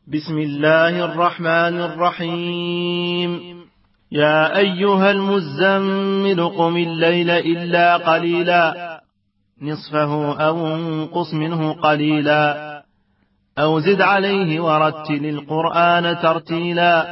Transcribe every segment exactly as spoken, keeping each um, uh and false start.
بسم الله الرحمن الرحيم. يا أيها المزمل قم الليل إلا قليلا نصفه أو انقص منه قليلا أو زد عليه ورتل القرآن ترتيلا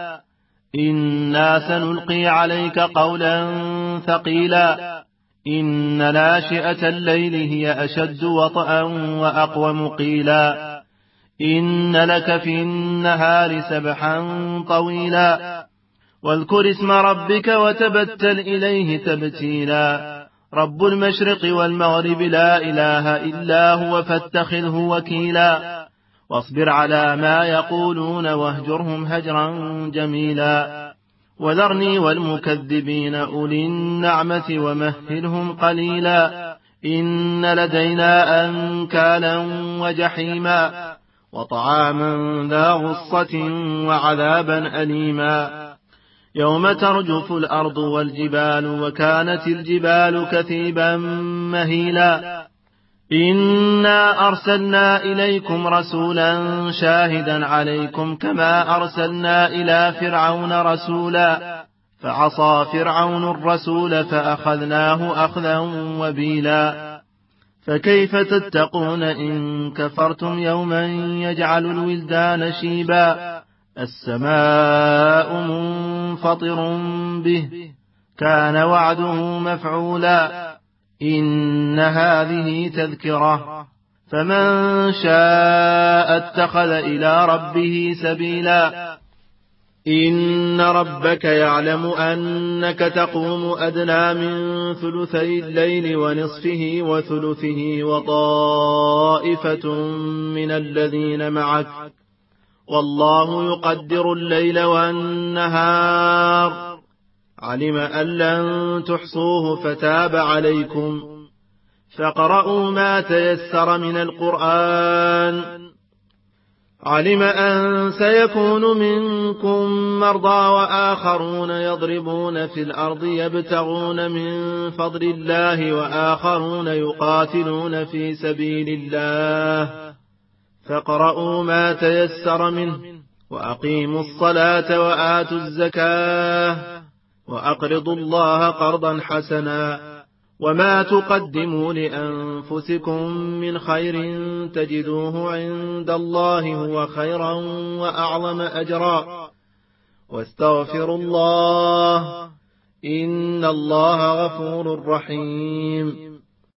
إنا سنلقي عليك قولا ثقيلا إن ناشئة الليل هي أشد وطئا وأقوم قيلا إن لك في النهار سبحا طويلا واذكر اسم ربك وتبتل إليه تبتيلا رب المشرق والمغرب لا إله إلا هو فاتخذه وكيلا واصبر على ما يقولون واهجرهم هجرا جميلا وذرني والمكذبين أولي النعمة ومهلهم قليلا إن لدينا أنكالا وجحيما وطعاما ذا غصة وعذابا أليما يوم ترجف الأرض والجبال وكانت الجبال كثيبا مهيلا إنا أرسلنا إليكم رسولا شاهدا عليكم كما أرسلنا إلى فرعون رسولا فعصى فرعون الرسول فأخذناه أخذا وبيلا فكيف تتقون إن كفرتم يوما يجعل الولدان شيبا السماء منفطر به كان وعده مفعولا إن هذه تذكرة فمن شاء اتخذ إلى ربه سبيلا إن ربك يعلم أنك تقوم أدنى من ثلثي الليل ونصفه وثلثه وطائفة من الذين معك والله يقدر الليل والنهار علم أن لن تحصوه فتاب عليكم فاقرؤوا ما تيسر من القرآن علم أن سيكون منكم مرضى وآخرون يضربون في الأرض يبتغون من فضل الله وآخرون يقاتلون في سبيل الله فاقرؤوا ما تيسر منه وأقيموا الصلاة وآتوا الزكاة وأقرضوا الله قرضا حسنا وما تقدموا لأنفسكم من خير تجدوه عند الله هو خيرا وأعظم أجرا واستغفروا الله إن الله غفور رحيم.